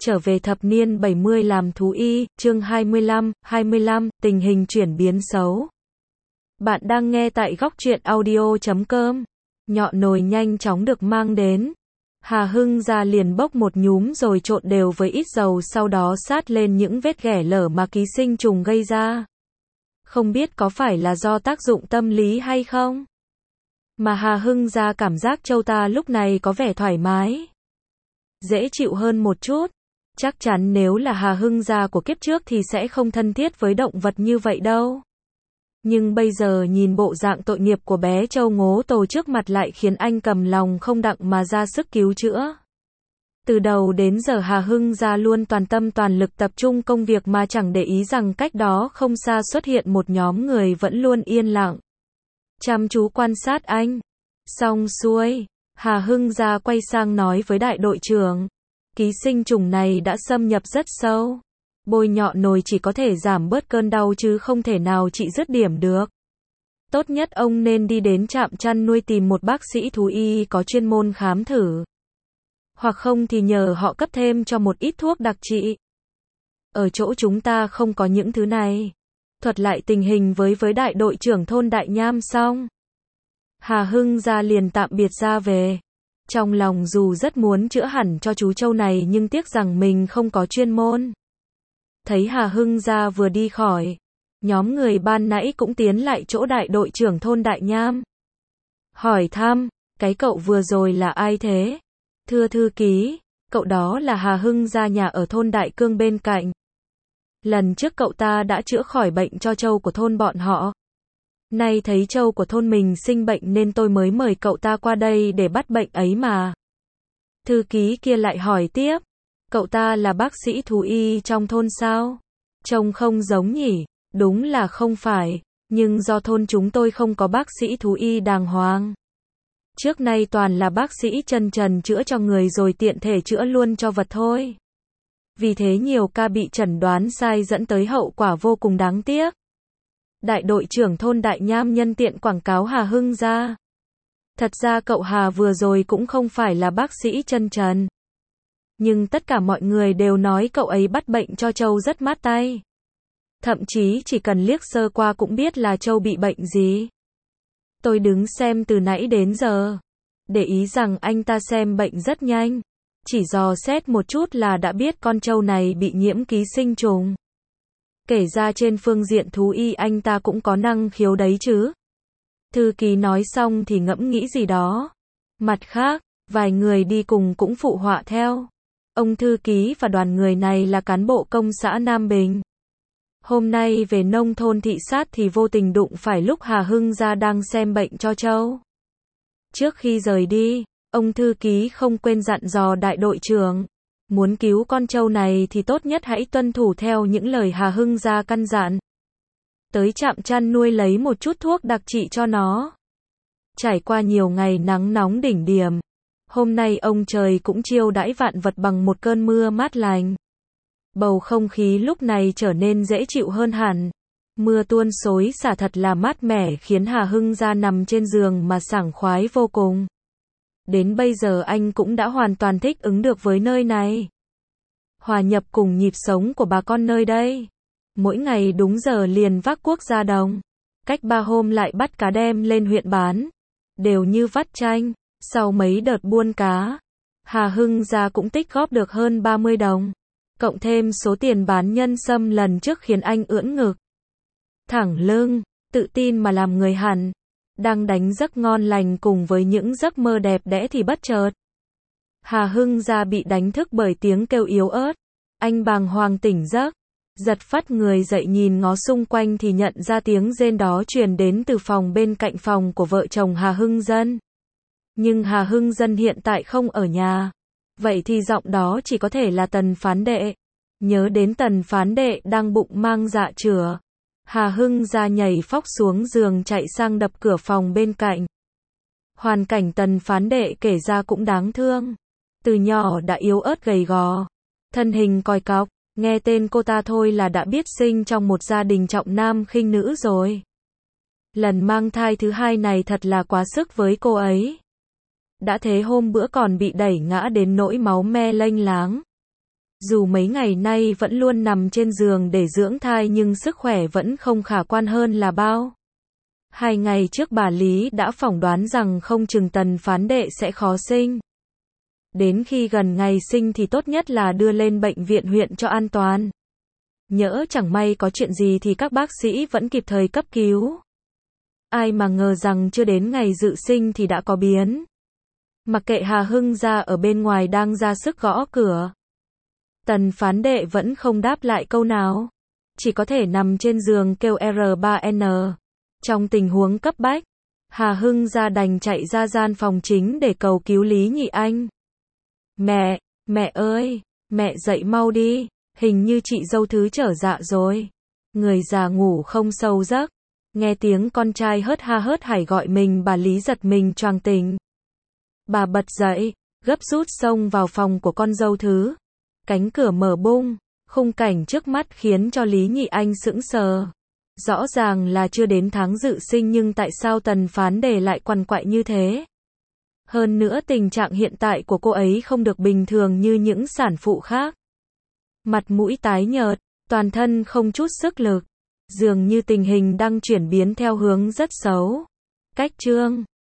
Trở về thập niên 70 làm thú y, chương 25, tình hình chuyển biến xấu. Bạn đang nghe tại góc truyện audio.com. Nhọn nồi nhanh chóng được mang đến. Hà Hưng ra liền bốc một nhúm rồi trộn đều với ít dầu, sau đó sát lên những vết ghẻ lở mà ký sinh trùng gây ra. Không biết có phải là do tác dụng tâm lý hay không, mà Hà Hưng ra cảm giác châu ta lúc này có vẻ thoải mái, dễ chịu hơn một chút. Chắc chắn nếu là Hà Hưng gia của kiếp trước thì sẽ không thân thiết với động vật như vậy đâu. Nhưng bây giờ nhìn bộ dạng tội nghiệp của bé trâu ngố tồ trước mặt lại khiến anh cầm lòng không đặng mà ra sức cứu chữa. Từ đầu đến giờ Hà Hưng gia luôn toàn tâm toàn lực tập trung công việc mà chẳng để ý rằng cách đó không xa xuất hiện một nhóm người vẫn luôn yên lặng, chăm chú quan sát anh. Xong xuôi, Hà Hưng gia quay sang nói với đại đội trưởng. Ký sinh trùng này đã xâm nhập rất sâu. Bôi nhọn nồi chỉ có thể giảm bớt cơn đau chứ không thể nào trị dứt điểm được. Tốt nhất ông nên đi đến trạm chăn nuôi tìm một bác sĩ thú y có chuyên môn khám thử. Hoặc không thì nhờ họ cấp thêm cho một ít thuốc đặc trị. Ở chỗ chúng ta không có những thứ này. Thuật lại tình hình với đại đội trưởng thôn Đại Nham xong, Hà Hưng gia liền tạm biệt ra về. Trong lòng dù rất muốn chữa hẳn cho chú trâu này nhưng tiếc rằng mình không có chuyên môn. Thấy Hà Hưng gia vừa đi khỏi, nhóm người ban nãy cũng tiến lại chỗ đại đội trưởng thôn Đại Nham. Hỏi thăm, cái cậu vừa rồi là ai thế? Thưa thư ký, cậu đó là Hà Hưng gia nhà ở thôn Đại Cương bên cạnh. Lần trước cậu ta đã chữa khỏi bệnh cho trâu của thôn bọn họ. Nay thấy trâu của thôn mình sinh bệnh nên tôi mới mời cậu ta qua đây để bắt bệnh ấy mà. Thư ký kia lại hỏi tiếp, cậu ta là bác sĩ thú y trong thôn sao? Trông không giống nhỉ? Đúng là không phải, nhưng do thôn chúng tôi không có bác sĩ thú y đàng hoàng. Trước nay toàn là bác sĩ chân trần chữa cho người rồi tiện thể chữa luôn cho vật thôi. Vì thế nhiều ca bị chẩn đoán sai dẫn tới hậu quả vô cùng đáng tiếc. Đại đội trưởng thôn Đại Nham nhân tiện quảng cáo Hà Hưng gia. Thật ra cậu Hà vừa rồi cũng không phải là bác sĩ chân trần. Nhưng tất cả mọi người đều nói cậu ấy bắt bệnh cho trâu rất mát tay. Thậm chí chỉ cần liếc sơ qua cũng biết là trâu bị bệnh gì. Tôi đứng xem từ nãy đến giờ, để ý rằng anh ta xem bệnh rất nhanh. Chỉ dò xét một chút là đã biết con trâu này bị nhiễm ký sinh trùng. Kể ra trên phương diện thú y anh ta cũng có năng khiếu đấy chứ. Thư ký nói xong thì ngẫm nghĩ gì đó. Mặt khác, vài người đi cùng cũng phụ họa theo. Ông thư ký và đoàn người này là cán bộ công xã Nam Bình. Hôm nay về nông thôn thị sát thì vô tình đụng phải lúc Hà Hưng gia đang xem bệnh cho trâu. Trước khi rời đi, ông thư ký không quên dặn dò đại đội trưởng. Muốn cứu con trâu này thì tốt nhất hãy tuân thủ theo những lời Hà Hưng gia căn dặn. Tới trạm chăn nuôi lấy một chút thuốc đặc trị cho nó. Trải qua nhiều ngày nắng nóng đỉnh điểm, hôm nay ông trời cũng chiêu đãi vạn vật bằng một cơn mưa mát lành. Bầu không khí lúc này trở nên dễ chịu hơn hẳn. Mưa tuôn xối xả thật là mát mẻ khiến Hà Hưng gia nằm trên giường mà sảng khoái vô cùng. Đến bây giờ anh cũng đã hoàn toàn thích ứng được với nơi này. Hòa nhập cùng nhịp sống của bà con nơi đây. Mỗi ngày đúng giờ liền vác cuốc ra đồng. Cách 3 hôm lại bắt cá đem lên huyện bán. Đều như vắt chanh. Sau mấy đợt buôn cá, Hà Hưng gia cũng tích góp được hơn 30 đồng. Cộng thêm số tiền bán nhân sâm lần trước khiến anh ưỡn ngực, thẳng lưng, tự tin mà làm người hẳn. Đang đánh giấc ngon lành cùng với những giấc mơ đẹp đẽ thì bất chợt Hà Hưng gia bị đánh thức bởi tiếng kêu yếu ớt. Anh bàng hoàng tỉnh giấc, giật phắt người dậy nhìn ngó xung quanh thì nhận ra tiếng rên đó truyền đến từ phòng bên cạnh phòng của vợ chồng Hà Hưng Dân. Nhưng Hà Hưng Dân hiện tại không ở nhà. Vậy thì giọng đó chỉ có thể là Tần Phán Đệ. Nhớ đến Tần Phán Đệ đang bụng mang dạ chửa, Hà Hưng gia nhảy phóc xuống giường chạy sang đập cửa phòng bên cạnh. Hoàn cảnh Tần Phán Đệ kể ra cũng đáng thương. Từ nhỏ đã yếu ớt gầy gò, thân hình còi cọc, nghe tên cô ta thôi là đã biết sinh trong một gia đình trọng nam khinh nữ rồi. Lần mang thai thứ hai này thật là quá sức với cô ấy. Đã thế hôm bữa còn bị đẩy ngã đến nỗi máu me lênh láng. Dù mấy ngày nay vẫn luôn nằm trên giường để dưỡng thai nhưng sức khỏe vẫn không khả quan hơn là bao. 2 ngày trước bà Lý đã phỏng đoán rằng không chừng Tần Phán Đệ sẽ khó sinh. Đến khi gần ngày sinh thì tốt nhất là đưa lên bệnh viện huyện cho an toàn. Nhỡ chẳng may có chuyện gì thì các bác sĩ vẫn kịp thời cấp cứu. Ai mà ngờ rằng chưa đến ngày dự sinh thì đã có biến. Mặc kệ Hà Hưng Gia ở bên ngoài đang ra sức gõ cửa, Tần Phán Đệ vẫn không đáp lại câu nào. Chỉ có thể nằm trên giường kêu R3N. Trong tình huống cấp bách, Hà Hưng Gia đành chạy ra gian phòng chính để cầu cứu Lý Nhị Anh. Mẹ ơi, mẹ dậy mau đi, hình như chị dâu thứ trở dạ rồi. Người già ngủ không sâu giấc, nghe tiếng con trai hớt ha hớt hải gọi mình, bà Lý giật mình choàng tỉnh. Bà bật dậy, gấp rút xông vào phòng của con dâu thứ. Cánh cửa mở bung, khung cảnh trước mắt khiến cho Lý Nhị Anh sững sờ. Rõ ràng là chưa đến tháng dự sinh nhưng tại sao Tần Phán Đề lại quằn quại như thế? Hơn nữa tình trạng hiện tại của cô ấy không được bình thường như những sản phụ khác. Mặt mũi tái nhợt, toàn thân không chút sức lực. Dường như tình hình đang chuyển biến theo hướng rất xấu. Cách chương